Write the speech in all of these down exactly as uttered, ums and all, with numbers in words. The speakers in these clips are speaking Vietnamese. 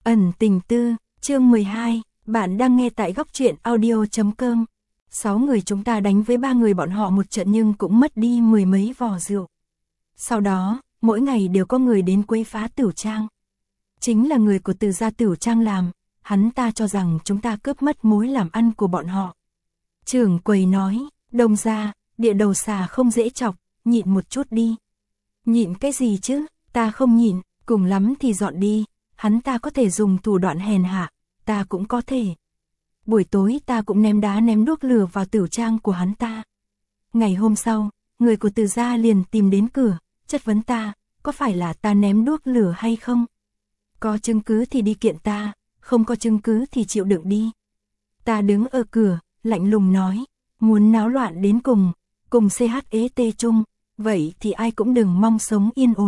Ẩn tình tư, chương mười hai, bạn đang nghe tại góc truyện audio chấm com. Sáu người chúng ta đánh với ba người bọn họ một trận nhưng cũng mất đi mười mấy vò rượu. Sau đó, mỗi ngày đều có người đến quấy phá Tửu Trang. Chính là người của Từ gia Tửu Trang làm, hắn ta cho rằng chúng ta cướp mất mối làm ăn của bọn họ. Trưởng quầy nói, Đông gia, địa đầu xà không dễ chọc, nhịn một chút đi. Nhịn cái gì chứ, ta không nhịn, cùng lắm thì dọn đi. Hắn ta có thể dùng thủ đoạn hèn hạ, ta cũng có thể. Buổi tối ta cũng ném đá ném đuốc lửa vào Tửu Trang của hắn ta. Ngày hôm sau, người của Từ gia liền tìm đến cửa, chất vấn ta, có phải là ta ném đuốc lửa hay không? Có chứng cứ thì đi kiện ta, không có chứng cứ thì chịu đựng đi. Ta đứng ở cửa, lạnh lùng nói, muốn náo loạn đến cùng, cùng xê hát e tê chung, vậy thì ai cũng đừng mong sống yên ổn.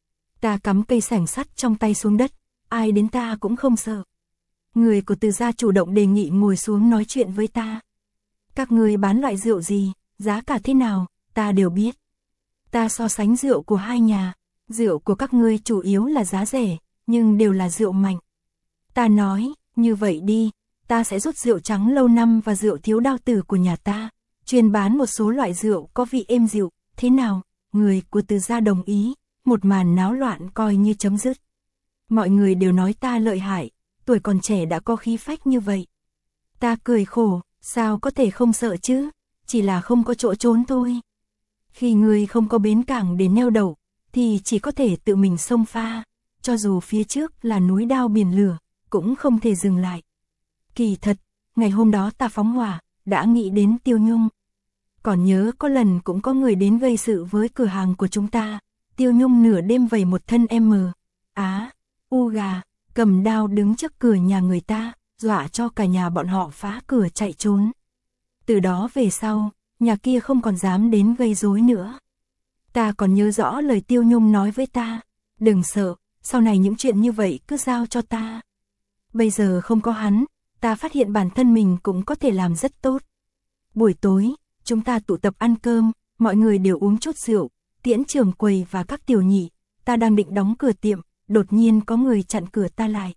Ta cắm cây sẻng sắt trong tay xuống đất, ai đến ta cũng không sợ. Người của Từ gia chủ động đề nghị ngồi xuống nói chuyện với ta. Các người bán loại rượu gì, giá cả thế nào, ta đều biết. Ta so sánh rượu của hai nhà, rượu của các ngươi chủ yếu là giá rẻ, nhưng đều là rượu mạnh. Ta nói, như vậy đi, ta sẽ rút rượu trắng lâu năm và rượu thiếu đao tử của nhà ta, chuyên bán một số loại rượu có vị êm dịu, thế nào? Người của Từ gia đồng ý, một màn náo loạn coi như chấm dứt. Mọi người đều nói ta lợi hại, tuổi còn trẻ đã có khí phách như vậy. Ta cười khổ, sao có thể không sợ chứ, chỉ là không có chỗ trốn thôi. Khi người không có bến cảng để neo đậu, thì chỉ có thể tự mình xông pha, cho dù phía trước là núi đao biển lửa, cũng không thể dừng lại. Kỳ thật, ngày hôm đó ta phóng hỏa, đã nghĩ đến Tiêu Nhung. Còn nhớ có lần cũng có người đến gây sự với cửa hàng của chúng ta, Tiêu Nhung nửa đêm vẩy một thân em á, u gà, cầm đao đứng trước cửa nhà người ta, dọa cho cả nhà bọn họ phá cửa chạy trốn. Từ đó về sau, nhà kia không còn dám đến gây rối nữa. Ta còn nhớ rõ lời Tiêu Nhung nói với ta, đừng sợ, sau này những chuyện như vậy cứ giao cho ta. Bây giờ không có hắn, ta phát hiện bản thân mình cũng có thể làm rất tốt. Buổi tối, chúng ta tụ tập ăn cơm, mọi người đều uống chút rượu, Tiễn trưởng quầy và các tiểu nhị, ta đang định đóng cửa tiệm, đột nhiên có người chặn cửa ta lại.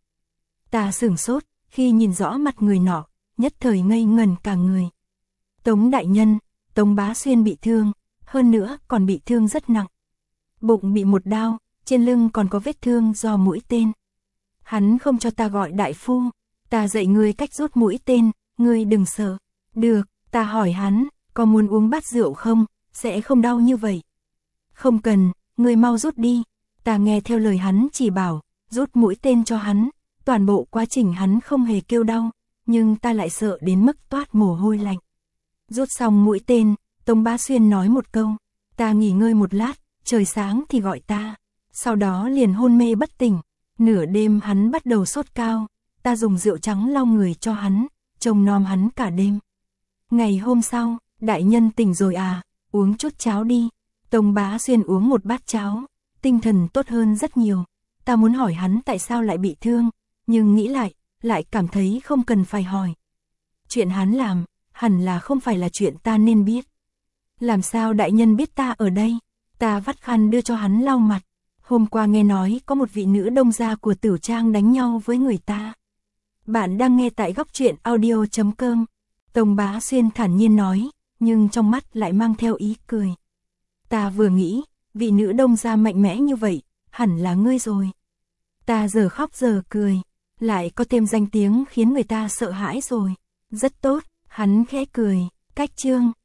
Ta sửng sốt, khi nhìn rõ mặt người nọ, nhất thời ngây ngẩn cả người. Tống đại nhân, Tống Bá Xuyên bị thương, hơn nữa còn bị thương rất nặng. Bụng bị một đao, trên lưng còn có vết thương do mũi tên. Hắn không cho ta gọi đại phu, ta dạy ngươi cách rút mũi tên, ngươi đừng sợ. Được, ta hỏi hắn, có muốn uống bát rượu không, sẽ không đau như vậy. Không cần, ngươi mau rút đi. Ta nghe theo lời hắn chỉ bảo, rút mũi tên cho hắn, toàn bộ quá trình hắn không hề kêu đau, nhưng ta lại sợ đến mức toát mồ hôi lạnh. Rút xong mũi tên, Tống Bá Xuyên nói một câu, ta nghỉ ngơi một lát, trời sáng thì gọi ta, sau đó liền hôn mê bất tỉnh. Nửa đêm hắn bắt đầu sốt cao, ta dùng rượu trắng lau người cho hắn, trông nom hắn cả đêm. Ngày hôm sau, đại nhân tỉnh rồi à, uống chút cháo đi. Tống Bá Xuyên uống một bát cháo, tinh thần tốt hơn rất nhiều. Ta muốn hỏi hắn tại sao lại bị thương, nhưng nghĩ lại, lại cảm thấy không cần phải hỏi. Chuyện hắn làm, hẳn là không phải là chuyện ta nên biết. Làm sao đại nhân biết ta ở đây? Ta vắt khăn đưa cho hắn lau mặt. Hôm qua nghe nói có một vị nữ Đông gia của Tửu Trang đánh nhau với người ta. Bạn đang nghe tại góc truyện audio chấm com. Tống Bá Xuyên thản nhiên nói, nhưng trong mắt lại mang theo ý cười. Ta vừa nghĩ, vị nữ Đông gia mạnh mẽ như vậy, hẳn là ngươi rồi. Ta giờ khóc giờ cười, lại có thêm danh tiếng khiến người ta sợ hãi rồi. Rất tốt, hắn khẽ cười, cách chương.